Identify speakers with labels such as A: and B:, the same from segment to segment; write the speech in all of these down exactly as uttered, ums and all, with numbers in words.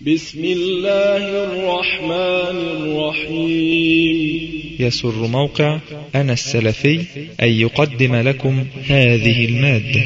A: بسم الله الرحمن الرحيم.
B: يسر موقع أنا السلفي أن يقدم لكم هذه المادة.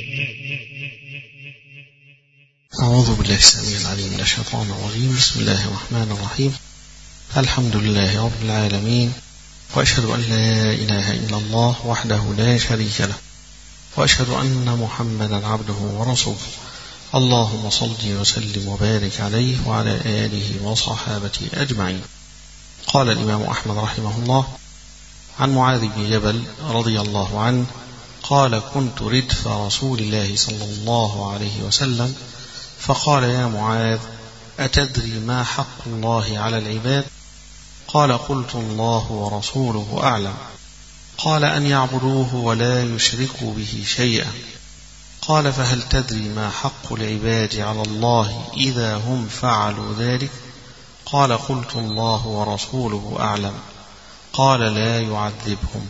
C: أعوذ بالله السميع العليم من الشيطان الرجيم. بسم الله الرحمن الرحيم. الحمد لله رب العالمين، وأشهد أن لا إله إلا الله وحده لا شريك له، وأشهد أن محمدا عبده ورسوله. اللهم صل وسلم وبارك عليه وعلى آله وصحابته أجمعين. قال الإمام أحمد رحمه الله عن معاذ بن جبل رضي الله عنه قال: كنت ردف رسول الله صلى الله عليه وسلم فقال: يا معاذ، أتدري ما حق الله على العباد؟ قال: قلت: الله ورسوله أعلم. قال: أن يعبدوه ولا يشركوا به شيئا. قال: فهل تدري ما حق العباد على الله إذا هم فعلوا ذلك؟ قال: قلت: الله ورسوله أعلم. قال: لا يعذبهم.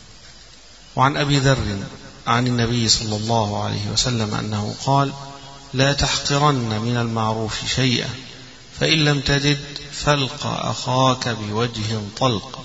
C: وعن أبي ذر عن النبي صلى الله عليه وسلم أنه قال: لا تحقرن من المعروف شيئا، فإن لم تجد فالق أخاك بوجه طلق.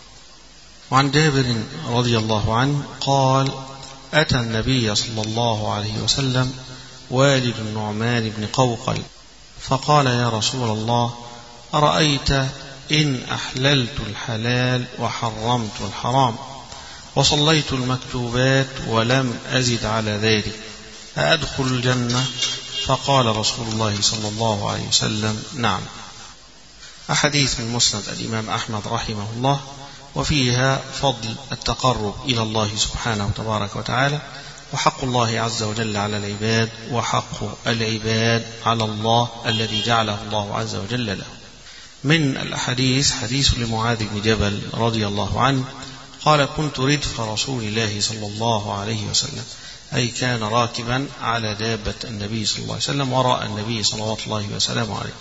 C: وعن جابر رضي الله عنه قال: أتى النبي صلى الله عليه وسلم والد النعمان بن قوقل فقال: يا رسول الله، أرأيت إن أحللت الحلال وحرمت الحرام وصليت المكتوبات ولم أزد على ذلك، أأدخل الجنة؟ فقال رسول الله صلى الله عليه وسلم: نعم. أحاديث من مسند الإمام أحمد رحمه الله، وفيها فضل التقرب إلى الله سبحانه تبارك وتعالى، وحق الله عز وجل على العباد، وحق العباد على الله الذي جعله الله عز وجل له. من الأحاديث حديث لمعاذ بن جبل رضي الله عنه قال: كنت ردف رسول الله صلى الله عليه وسلم، أي كان راكبا على دابة النبي صلى الله عليه وسلم وراء النبي صلى الله عليه وسلم عليه.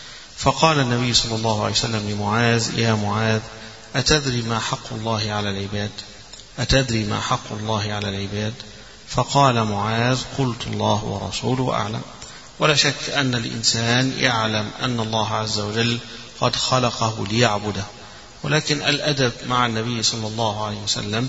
C: فقال النبي صلى الله عليه وسلم لمعاذ: يا معاذ، أتدري ما حق الله على العباد؟ أتدري ما حق الله على العباد؟ فقال معاذ: قلت: الله ورسوله أعلم. ولا شك أن الإنسان يعلم أن الله عز وجل قد خلقه ليعبده، ولكن الأدب مع النبي صلى الله عليه وسلم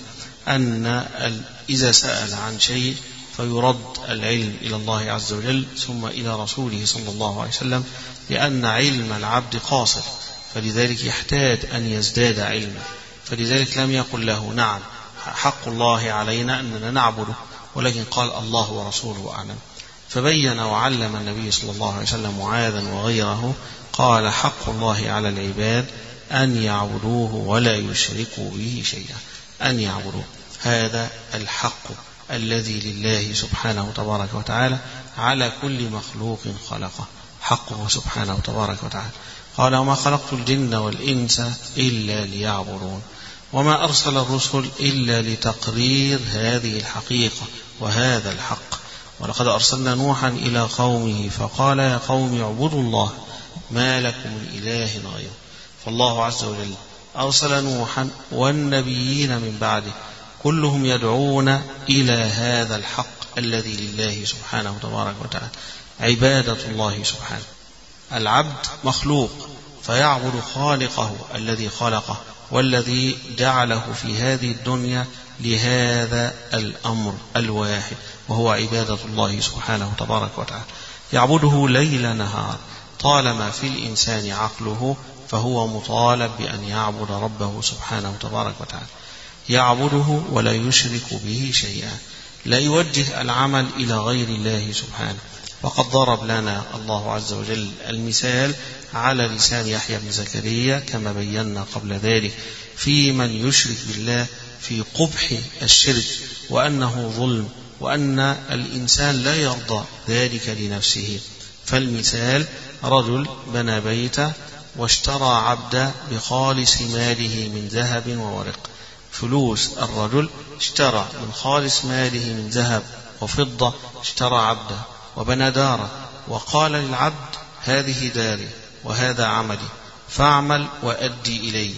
C: أن إذا سأل عن شيء فيرد العلم إلى الله عز وجل ثم إلى رسوله صلى الله عليه وسلم، لأن علم العبد قاصر، فلذلك يحتاج أن يزداد علما. فلذلك لم يقل له: نعم حق الله علينا أننا نعبده، ولكن قال: الله ورسوله أعلم. فبين وعلم النبي صلى الله عليه وسلم معاذا وغيره، قال: حق الله على العباد أن يعبدوه ولا يشركوا به شيئا. أن يعبدوه، هذا الحق الذي لله سبحانه تبارك وتعالى على كل مخلوق خلقه، حقه سبحانه تبارك وتعالى. قال: وما خلقت الجن والإنس إلا ليعبدون، وما أرسل الرسل إلا لتقرير هذه الحقيقة وهذا الحق. ولقد أرسلنا نوحا إلى قومه فقال: يا قوم اعبدوا الله ما لكم من إله غيره. فالله عز وجل أرسل نوحا والنبيين من بعده كلهم يدعون إلى هذا الحق الذي لله سبحانه تبارك وتعالى، عبادة الله سبحانه. العبد مخلوق فيعبد خالقه الذي خلقه والذي جعله في هذه الدنيا لهذا الأمر الواحد، وهو عبادة الله سبحانه تبارك وتعالى. يعبده ليل نهار، طالما في الإنسان عقله فهو مطالب بأن يعبد ربه سبحانه تبارك وتعالى، يعبده ولا يشرك به شيئا، لا يوجه العمل إلى غير الله سبحانه. وقد ضرب لنا الله عز وجل المثال على لسان يحيى بن زكريا كما بينا قبل ذلك في من يشرك بالله، في قبح الشرك وأنه ظلم، وأن الإنسان لا يرضى ذلك لنفسه. فالمثال: رجل بنى بيته واشترى عبدا بخالص ماله من ذهب وورق. فلوس الرجل اشترى من خالص ماله من ذهب وفضة، اشترى عبدا وبنى دارا، وقال للعبد: هذه داري وهذا عملي، فاعمل وأدي إلي.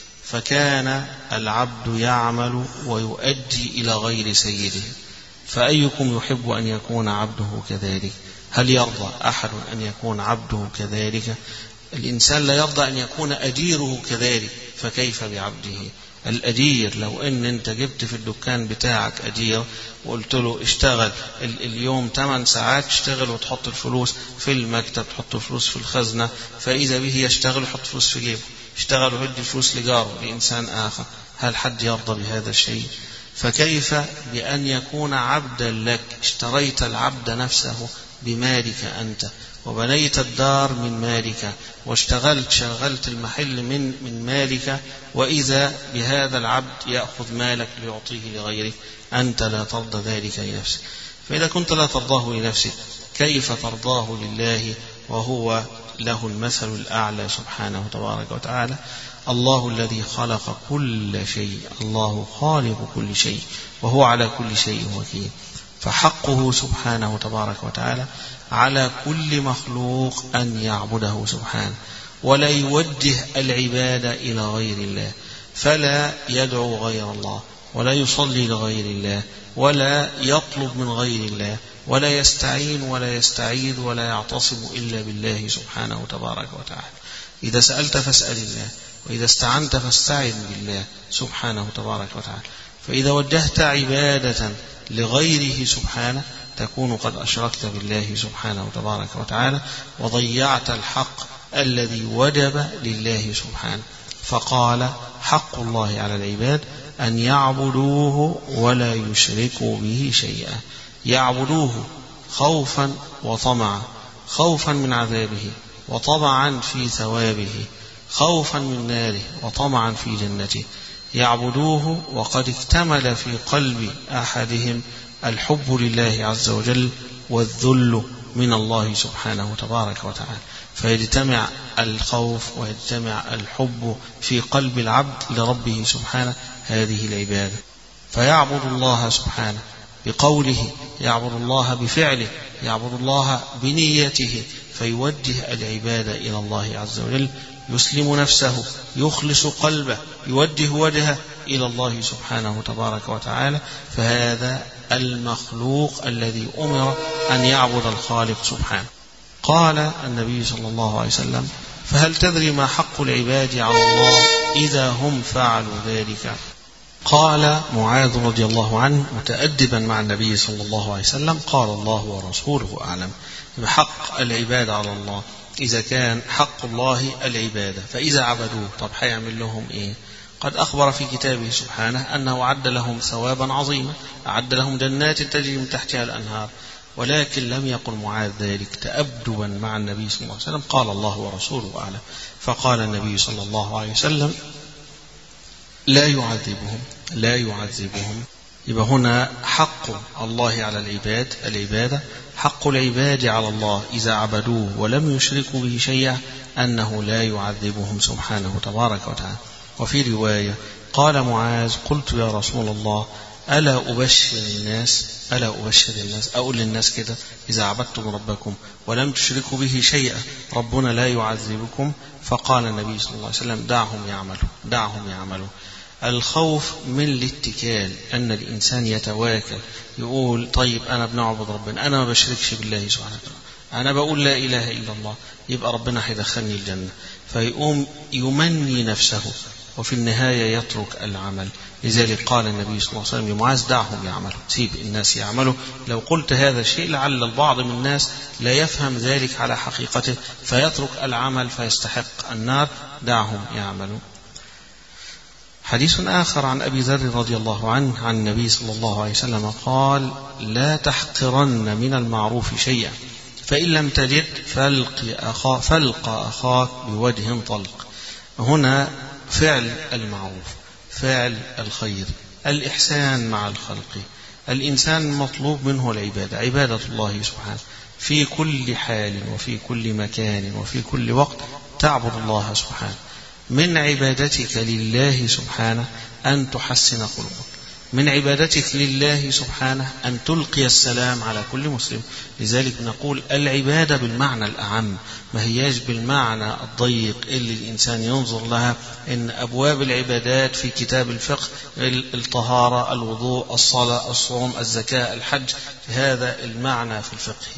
C: فكان العبد يعمل ويؤدي إلى غير سيده. فأيكم يحب أن يكون عبده كذلك؟ هل يرضى أحد أن يكون عبده كذلك؟ الإنسان لا يرضى أن يكون أجيره كذلك، فكيف بعبده؟ الأجير لو أن أنت جبت في الدكان بتاعك أجير وقلت له اشتغل اليوم ثمان ساعات، اشتغل وتحط الفلوس في المكتب، تحط الفلوس في الخزنة، فإذا به يشتغل ويحط فلوس في جيبه، اشتغل ويدي الفلوس لجاره لإنسان آخر، هل حد يرضى بهذا الشيء؟ فكيف بأن يكون عبدا لك؟ اشتريت العبد نفسه بمالك أنت، وبنيت الدار من مالك، واشتغلت شغلت المحل من من مالك، وإذا بهذا العبد يأخذ مالك ليعطيه لغيرك، أنت لا ترضى ذلك لنفسك. فإذا كنت لا ترضاه لنفسك كيف ترضاه لله وهو له المثل الأعلى سبحانه تبارك وتعالى؟ الله الذي خلق كل شيء، الله خالق كل شيء، وهو على كل شيء وكيل، فحقه سبحانه تبارك وتعالى على كل مخلوق أن يعبده سبحانه، ولا يوجه العبادة إلى غير الله، فلا يدعو غير الله، ولا يصلي لغير الله، ولا يطلب من غير الله، ولا يستعين ولا يستعيذ ولا يعتصم إلا بالله سبحانه تبارك وتعالى. إذا سألت فاسأل الله، وإذا استعنت فاستعن بالله سبحانه تبارك وتعالى. فإذا وجهت عبادة لغيره سبحانه تكون قد أشركت بالله سبحانه تبارك وتعالى، وضيعت الحق الذي وجب لله سبحانه. فقال حق الله على العباد أن يعبدوه ولا يشركوا به شيئا، يعبدوه خوفا وطمعا، خوفا من عذابه وطمعا في ثوابه، خوفا من ناره وطمعا في جنته، يعبدوه وقد اكتمل في قلب أحدهم الحب لله عز وجل والذل من الله سبحانه تبارك وتعالى، فيجتمع الخوف ويجتمع الحب في قلب العبد لربه سبحانه، هذه العبادة. فيعبد الله سبحانه بقوله، يعبد الله بفعله، يعبد الله بنيته، فيوجه العبادة إلى الله عز وجل، يسلم نفسه، يخلص قلبه، يوجه وجهه إلى الله سبحانه تبارك وتعالى. فهذا المخلوق الذي أمر أن يعبد الخالق سبحانه. قال النبي صلى الله عليه وسلم: فهل تدري ما حق العباد على الله إذا هم فعلوا ذلك؟ قال معاذ رضي الله عنه متأدبا مع النبي صلى الله عليه وسلم: قال الله ورسوله أعلم. بحق العباد على الله، إذا كان حق الله العبادة، فإذا عبدوه طب هيعمل لهم إيه؟ قد أخبر في كتابه سبحانه أنه أعد لهم ثوابا عظيما، أعد لهم جنات تجري من تحتها الأنهار، ولكن لم يقل معاذ ذلك تأدبا مع النبي صلى الله عليه وسلم، قال الله ورسوله أعلم. فقال النبي صلى الله عليه وسلم: لا يعذبهم، لا يعذبهم. يبقى هنا حق الله على العباد، العبادة، حق العباد على الله إذا عبدوه ولم يشركوا به شيئا أنه لا يعذبهم سبحانه تبارك وتعالى. وفي رواية قال معاذ: قلت يا رسول الله ألا أبشر الناس، ألا أبشر الناس، أقول للناس كده إذا عبدتم ربكم ولم تشركوا به شيئا ربنا لا يعذبكم؟ فقال النبي صلى الله عليه وسلم: دعهم يعملوا، دعهم يعملوا. الخوف من الاتكال، أن الإنسان يتواكل، يقول طيب أنا بنعبد ربنا، أنا ما بشركش بالله سبحانه وتعالى، أنا بقول لا إله إلا الله، يبقى ربنا هيدخلني الجنة، فيقوم يمني نفسه وفي النهاية يترك العمل. لذلك قال النبي صلى الله عليه وسلم لمعاذ: دعهم يعملوا، سيب الناس يعملوا. لو قلت هذا الشيء لعل البعض من الناس لا يفهم ذلك على حقيقته فيترك العمل فيستحق النار، دعهم يعملوا. حديث آخر عن أبي ذر رضي الله عنه عن النبي صلى الله عليه وسلم قال: لا تحقرن من المعروف شيئا، فإن لم تجد فالق أخا فالق أخاك بوجه طلق. هنا فعل المعروف، فعل الخير، الإحسان مع الخلق. الإنسان مطلوب منه العبادة، عبادة الله سبحانه في كل حال وفي كل مكان وفي كل وقت، تعبد الله سبحانه. من عبادتك لله سبحانه أن تحسن خلقك، من عبادتك لله سبحانه أن تلقي السلام على كل مسلم. لذلك نقول العبادة بالمعنى الأعم، ما هياش بالمعنى الضيق اللي الإنسان ينظر لها إن أبواب العبادات في كتاب الفقه الطهارة، الوضوء، الصلاة، الصوم، الزكاة، الحج، هذا المعنى في الفقه.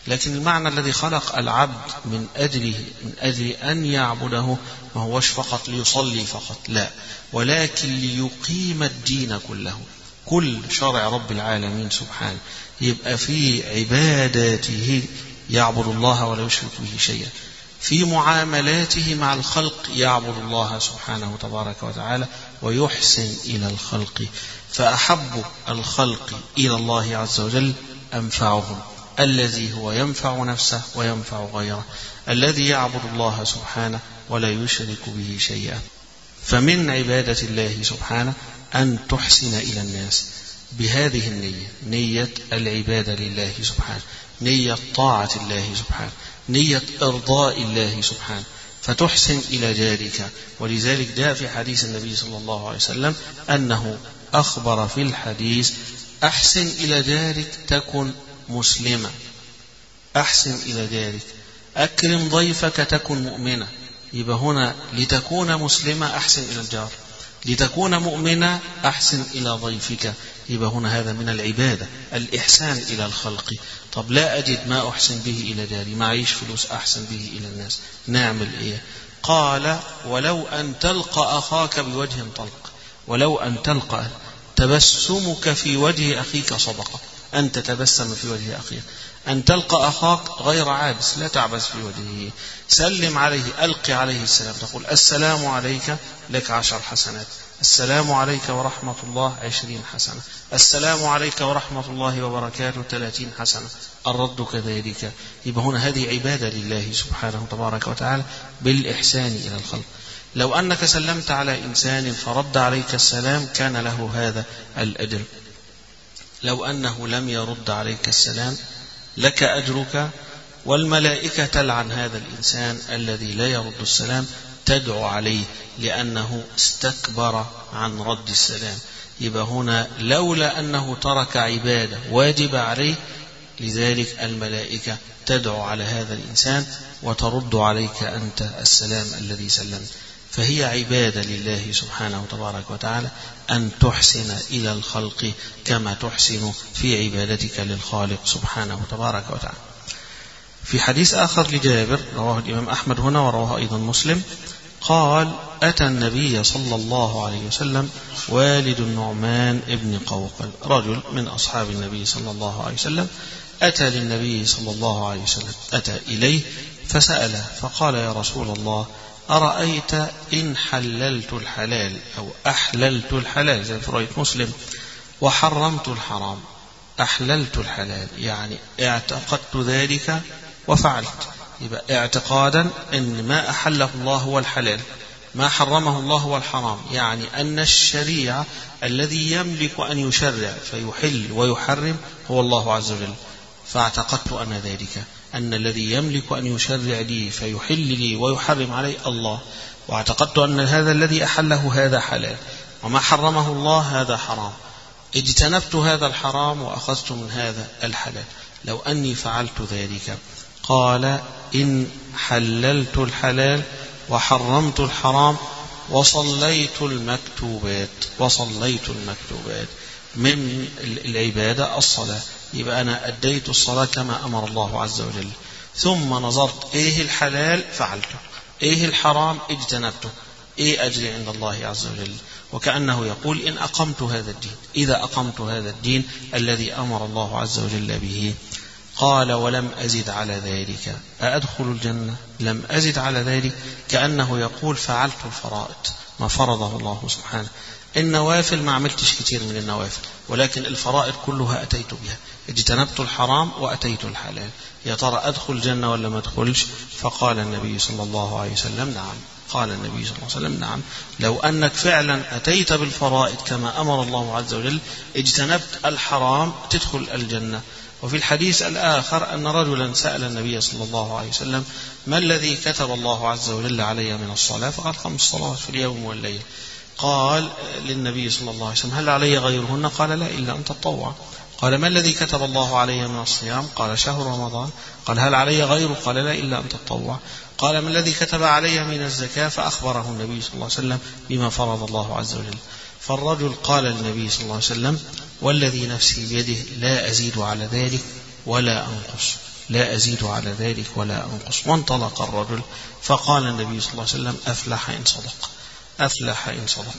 C: لكن المعنى الذي خلق العبد من أجله من أجل أن يعبده ما هوش فقط ليصلي فقط، لا، ولكن ليقيم الدين كله، كل شرع رب العالمين سبحانه يبقى في عباداته يعبد الله ولا يشرك به شيئا، في معاملاته مع الخلق يعبد الله سبحانه تبارك وتعالى ويحسن إلى الخلق، فأحب الخلق إلى الله عز وجل أنفعهم، الذي هو ينفع نفسه وينفع غيره، الذي يعبد الله سبحانه ولا يشرك به شيئا. فمن عبادة الله سبحانه أن تحسن إلى الناس بهذه النية، نية العبادة لله سبحانه، نية طاعة الله سبحانه، نية إرضاء الله سبحانه، فتحسن إلى جارك. ولذلك جاء في حديث النبي صلى الله عليه وسلم أنه أخبر في الحديث: أحسن إلى جارك تكن مسلمة، أحسن إلى جارك، أكرم ضيفك تكن مؤمنة. يبقى هنا لتكون مسلمة أحسن إلى الجار، لتكون مؤمنة أحسن إلى ضيفك. يبقى هنا هذا من العبادة، الإحسان إلى الخلق. طب لا أجد ما أحسن به إلى جاري، معيش فلوس أحسن به إلى الناس، نعمل إيه؟ قال: ولو أن تلقى أخاك بوجه طلق، ولو أن تلقى، تبسمك في وجه أخيك صدقة، أن تتبسم في وجه أخيك، أن تلقى أخاك غير عابس، لا تعبس في وجهه، سلم عليه، ألقي عليه السلام، تقول: السلام عليك، لك عشر حسنات، السلام عليك ورحمة الله عشرين حسنة، السلام عليك ورحمة الله وبركاته ثلاثين حسنة، الرد كذلك. يبقى هنا هذه عبادة لله سبحانه تبارك وتعالى بالإحسان إلى الخلق. لو أنك سلمت على إنسان فرد عليك السلام كان له هذا الأجر، لو أنه لم يرد عليك السلام لك أجرك، والملائكة تلعن هذا الإنسان الذي لا يرد السلام، تدعو عليه لأنه استكبر عن رد السلام. يبقى هنا لولا أنه ترك عبادة واجب عليه، لذلك الملائكة تدعو على هذا الإنسان وترد عليك أنت السلام الذي سلمت. فهي عبادة لله سبحانه تبارك وتعالى أن تحسن إلى الخلق كما تحسن في عبادتك للخالق سبحانه تبارك وتعالى. في حديث آخر لجابر رواه الإمام أحمد هنا ورواه أيضا مسلم، قال: أتى النبي صلى الله عليه وسلم والد النعمان ابن قوقل، رجل من أصحاب النبي صلى الله عليه وسلم، أتى للنبي صلى الله عليه وسلم، أتى إليه فسأله فقال: يا رسول الله، أرأيت إن حللت الحلال أو أحللت الحلال، زي في رواية مسلم، وحرمت الحرام. أحللت الحلال يعني اعتقدت ذلك وفعلت، يبقى اعتقادا أن ما أحله الله هو الحلال، ما حرمه الله هو الحرام، يعني أن الشريعة الذي يملك أن يشرع فيحل ويحرم هو الله عز وجل، فاعتقدت أن ذلك، أن الذي يملك أن يشرع لي فيحل لي ويحرم علي الله، واعتقدت أن هذا الذي أحله هذا حلال، وما حرمه الله هذا حرام، اجتنبت هذا الحرام وأخذت من هذا الحلال. لو أني فعلت ذلك، قال: إن حللت الحلال وحرمت الحرام وصليت المكتوبات، وصليت المكتوبات من العبادة الصلاة، يبقى أنا أديت الصلاة كما أمر الله عز وجل، ثم نظرت إيه الحلال فعلته، إيه الحرام اجتنبته، إيه أجري عند الله عز وجل. وكأنه يقول: إن أقمت هذا الدين، إذا أقمت هذا الدين الذي أمر الله عز وجل به. قال: ولم أزد على ذلك أأدخل الجنة؟ لم أزد على ذلك، كأنه يقول: فعلت الفرائض ما فرضه الله سبحانه، النوافل ما عملتش كتير من النوافل، ولكن الفرائض كلها أتيت بها، اجتنبت الحرام وأتيت الحلال، يا ترى أدخل الجنة ولا ما أدخلش؟ فقال النبي صلى الله عليه وسلم: نعم. قال النبي صلى الله عليه وسلم: نعم، لو أنك فعلا أتيت بالفرائض كما أمر الله عز وجل، اجتنبت الحرام، تدخل الجنة. وفي الحديث الآخر أن رجلا سأل النبي صلى الله عليه وسلم: ما الذي كتب الله عز وجل علي من الصلاة؟ فقال: خمس صلوات في اليوم والليل. قال للنبي صلى الله عليه وسلم: هل علي غيرهن؟ قال: لا، إلا أن تطوع. قال: ما الذي كتب الله علي من الصيام؟ قال: شهر رمضان. قال: هل علي غيره؟ قال: لا، إلا أن تطوع. قال: ما الذي كتب علي من الزكاة؟ فأخبره النبي صلى الله عليه وسلم بما فرض الله عز وجل. فالرجل قال للنبي صلى الله عليه وسلم: والذي نفسي بيده لا أزيد على ذلك ولا أنقص، لا أزيد على ذلك ولا أنقص. وانطلق الرجل فقال النبي صلى الله عليه وسلم أفلح إن صدق، أفلح إن صدق.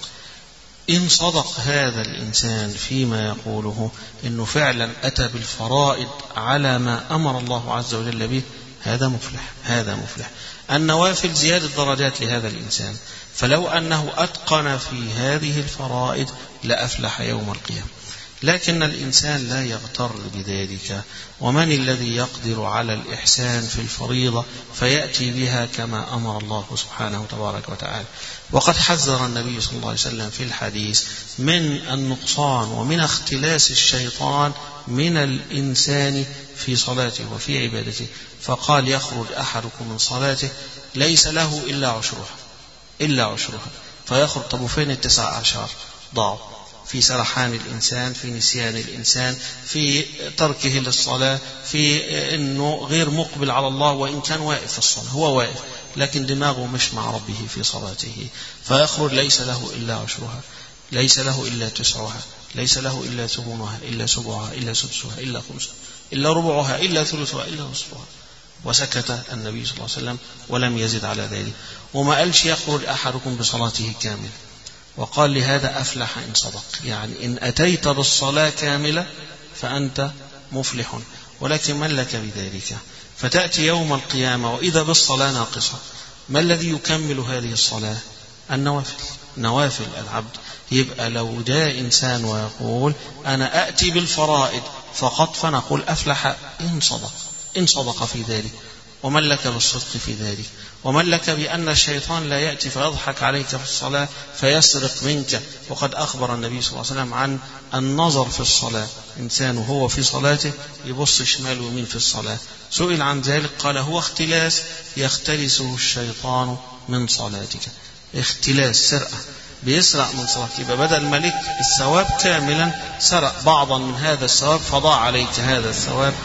C: إن صدق هذا الإنسان فيما يقوله إنه فعلا أتى بالفرائض على ما أمر الله عز وجل به، هذا مفلح، هذا مفلح. النوافل زيادة درجات لهذا الإنسان، فلو أنه أتقن في هذه الفرائض لأفلح يوم القيامة. لكن الإنسان لا يغتر بذلك. ومن الذي يقدر على الإحسان في الفريضة فيأتي بها كما أمر الله سبحانه تبارك وتعالى؟ وقد حذر النبي صلى الله عليه وسلم في الحديث من النقصان ومن اختلاس الشيطان من الإنسان في صلاته وفي عبادته، فقال يخرج أحدكم من صلاته ليس له إلا عشرها، إلا عشرها، فيخرج. طب وفين التسع عشر؟ ضاعوا في سرحان الإنسان، في نسيان الإنسان، في تركه للصلاة، في أنه غير مقبل على الله، وإن كان واقف في الصلاة، هو واقف لكن دماغه مش مع ربه في صلاته، فيخرج ليس له إلا عشرها، ليس له إلا تسعها، ليس له إلا ثمنها، إلا سبعها، إلا سدسها، إلا خمسها، إلا ربعها، إلا ثلثها، إلا نصفها. وسكت النبي صلى الله عليه وسلم ولم يزد على ذلك. وما قالش يخرج أحدكم بصلاته كاملة، وقال لهذا أفلح إن صدق، يعني إن أتيت بالصلاة كاملة فأنت مفلح. ولكن من لك بذلك؟ فتأتي يوم القيامة وإذا بالصلاة ناقصة. ما الذي يكمل هذه الصلاة؟ النوافل، نوافل العبد. يبقى لو جاء إنسان ويقول أنا أأتي بالفرائض فقط، فنقول أفلح إن صدق، إن صدق في ذلك. ومن لك بالصدق في ذلك؟ ومن لك بأن الشيطان لا يأتي فيضحك عليك في الصلاة فيسرق منك؟ وقد أخبر النبي صلى الله عليه وسلم عن النظر في الصلاة، إنسان هو في صلاته يبص شمال ويمين في الصلاة. سئل عن ذلك قال هو اختلاس يختلسه الشيطان من صلاتك. اختلاس، سرقة، بيسرق من صلاتك. يبقى بدل ملك الثواب كاملا سرق بعضا من هذا الثواب، فضاع عليك هذا الثواب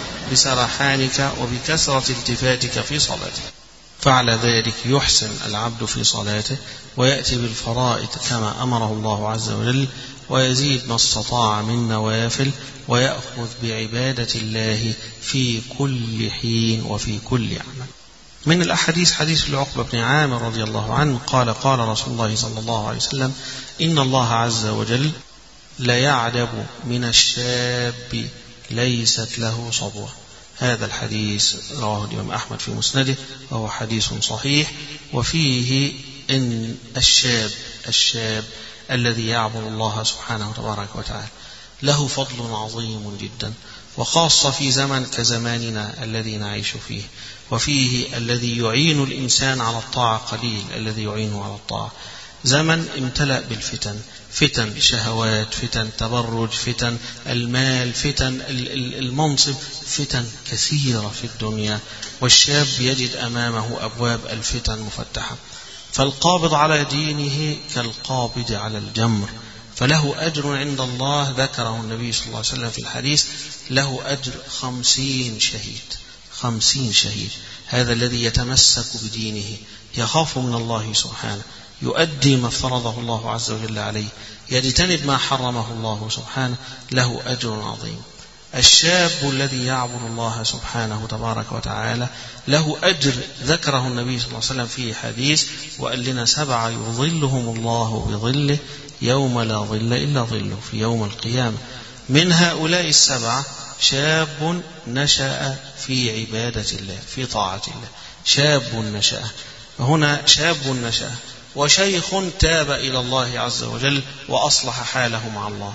C: بسرحانك وبكثرة التفاتك في صلاتك. فعلى ذلك يحسن العبد في صلاته ويأتي بالفرائض كما أمره الله عز وجل، ويزيد ما استطاع من نوافل، ويأخذ بعبادة الله في كل حين وفي كل عمل. من الأحاديث حديث لعقبة بن عامر رضي الله عنه قال قال رسول الله صلى الله عليه وسلم إن الله عز وجل لا يعجب من الشاب ليست له صبوة. هذا الحديث رواه الإمام أحمد في مسنده وهو حديث صحيح. وفيه إن الشاب الشاب الذي يعبد الله سبحانه تبارك وتعالى له فضل عظيم جدا، وخاصة في زمن كزماننا الذي نعيش فيه. وفيه الذي يعين الإنسان على الطاعة قليل، الذي يعينه على الطاعة. زمن امتلأ بالفتن، فتن شهوات، فتن تبرج، فتن المال، فتن المنصب، فتن كثيرة في الدنيا. والشاب يجد أمامه أبواب الفتن مفتحة. فالقابض على دينه كالقابض على الجمر، فله أجر عند الله ذكره النبي صلى الله عليه وسلم في الحديث، له أجر خمسين شهيد، خمسين شهيد. هذا الذي يتمسك بدينه يخاف من الله سبحانه، يؤدي ما فرضه الله عز وجل عليه، يجتنب ما حرمه الله سبحانه، له أجر عظيم. الشاب الذي يعبد الله سبحانه تبارك وتعالى له أجر ذكره النبي صلى الله عليه وسلم في حديث، وقال لنا سبعة يظلهم الله بظله يوم لا ظل إلا ظله في يوم القيامة. من هؤلاء السبعة شاب نشأ في عبادة الله، في طاعة الله. شاب نشأ هنا، شاب نشأ وشيخ تاب إلى الله عز وجل وأصلح حاله مع الله.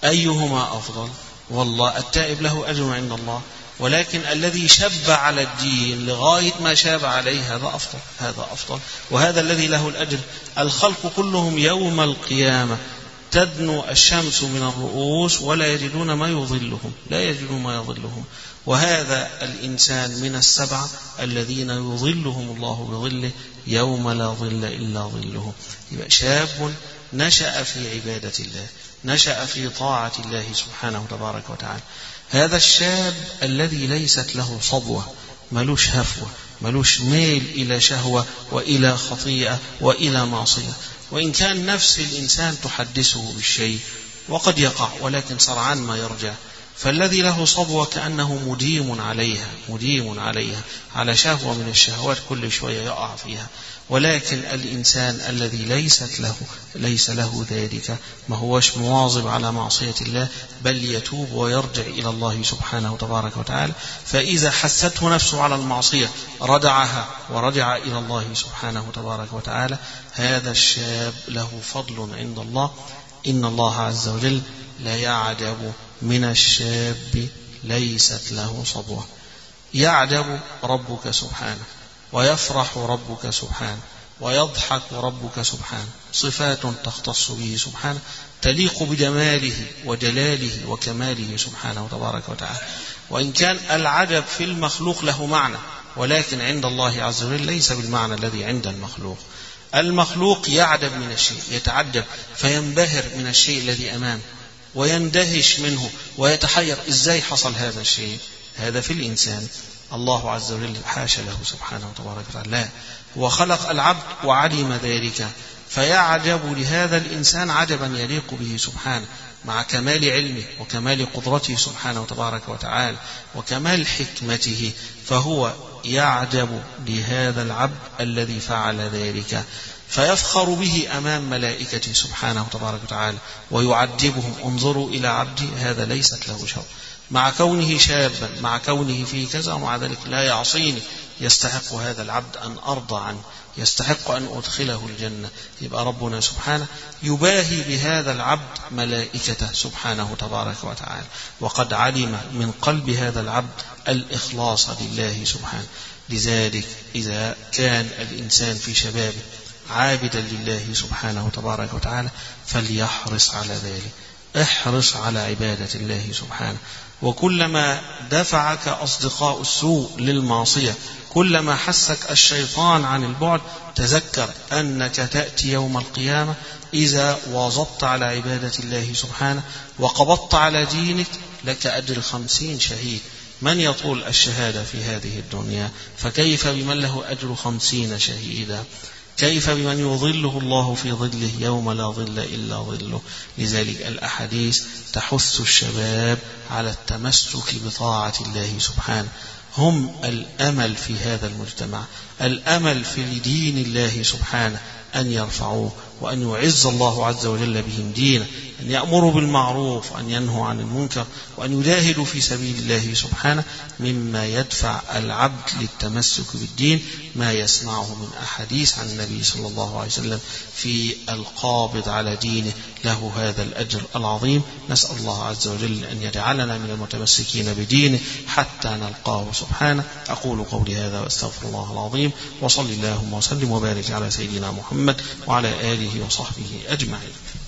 C: أيهما أفضل؟ والله التائب له أجر عند الله، ولكن الذي شب على الدين لغاية ما شاب عليه هذا أفضل، هذا أفضل، وهذا الذي له الأجر. الخلق كلهم يوم القيامة تدنو الشمس من الرؤوس ولا يجدون ما يظلهم، لا يجدون ما يظلهم. وهذا الإنسان من السبعة الذين يظلهم الله بظله يوم لا ظل إلا ظله. يبقى شاب نشأ في عبادة الله، نشأ في طاعة الله سبحانه تبارك وتعالى. هذا الشاب الذي ليست له صبوة، ملوش هفوة، ملوش ميل إلى شهوة وإلى خطيئة وإلى معصية. وإن كان نفس الإنسان تحدثه بالشيء وقد يقع، ولكن سرعان ما يرجع. فالذي له صبوة كأنه مديم عليها مديم عليها على شهوة من الشهوات كل شوية يقع فيها. ولكن الإنسان الذي ليست له ليس له ذلك ما هوش مواظب على معصية الله، بل يتوب ويرجع إلى الله سبحانه تبارك وتعالى، فإذا حسته نفسه على المعصية ردعها ورجع إلى الله سبحانه تبارك وتعالى، هذا الشاب له فضل عند الله. إن الله عز وجل لا يعجب من الشاب ليست له صبوة. يعجب ربك سبحانه، ويفرح ربك سبحانه، ويضحك ربك سبحانه، صفات تختص به سبحانه تليق بجماله وجلاله وكماله سبحانه تبارك وتعالى. وإن كان العجب في المخلوق له معنى، ولكن عند الله عز وجل ليس بالمعنى الذي عند المخلوق. المخلوق يعجب من الشيء، يتعجب فينبهر من الشيء الذي أمامه ويندهش منه ويتحير إزاي حصل هذا الشيء. هذا في الإنسان. الله عز وجل حاشا له سبحانه وتبارك وتعالى، لا، هو خلق العبد وعلم ذلك، فيعجب لهذا الإنسان عجبا يليق به سبحانه، مع كمال علمه وكمال قدرته سبحانه وتبارك وتعالى وكمال حكمته، فهو يعجب لهذا العبد الذي فعل ذلك، فيفخر به أمام ملائكته سبحانه وتبارك وتعالى ويعجبهم، انظروا إلى عبدي هذا ليست له شر، مع كونه شابا، مع كونه فيه كذا، ومع ذلك لا يعصيني، يستحق هذا العبد أن أرضى عنه، يستحق أن أدخله الجنة. يبقى ربنا سبحانه يباهي بهذا العبد ملائكته سبحانه تبارك وتعالى، وقد علم من قلب هذا العبد الإخلاص لله سبحانه. لذلك إذا كان الإنسان في شبابه عابدا لله سبحانه تبارك وتعالى فليحرص على ذلك، احرص على عبادة الله سبحانه. وكلما دفعك أصدقاء السوء للمعصية، كلما حسك الشيطان عن البعد، تذكر أنك تأتي يوم القيامة إذا واظبت على عبادة الله سبحانه وقبضت على دينك لك أجر خمسين شهيد. من يطول الشهادة في هذه الدنيا؟ فكيف بمن له أجر خمسين شهيدا؟ كيف بمن يظله الله في ظله يوم لا ظل إلا ظله؟ لذلك الأحاديث تحث الشباب على التمسك بطاعة الله سبحانه. هم الأمل في هذا المجتمع، الأمل في دين الله سبحانه أن يرفعوه، وأن يعز الله عز وجل بهم دينه، أن يأمروا بالمعروف وأن ينهوا عن المنكر، وأن يجاهدوا في سبيل الله سبحانه. مما يدفع العبد للتمسك بالدين ما يسمعه من أحاديث عن النبي صلى الله عليه وسلم في القابض على دينه له هذا الأجر العظيم. نسأل الله عز وجل أن يجعلنا من المتمسكين بدينه حتى نلقاه سبحانه. أقول قولي هذا وأستغفر الله العظيم، وصل اللهم وسلم وبارك على سيدنا محمد وعلى آله وصحبه أجمعين.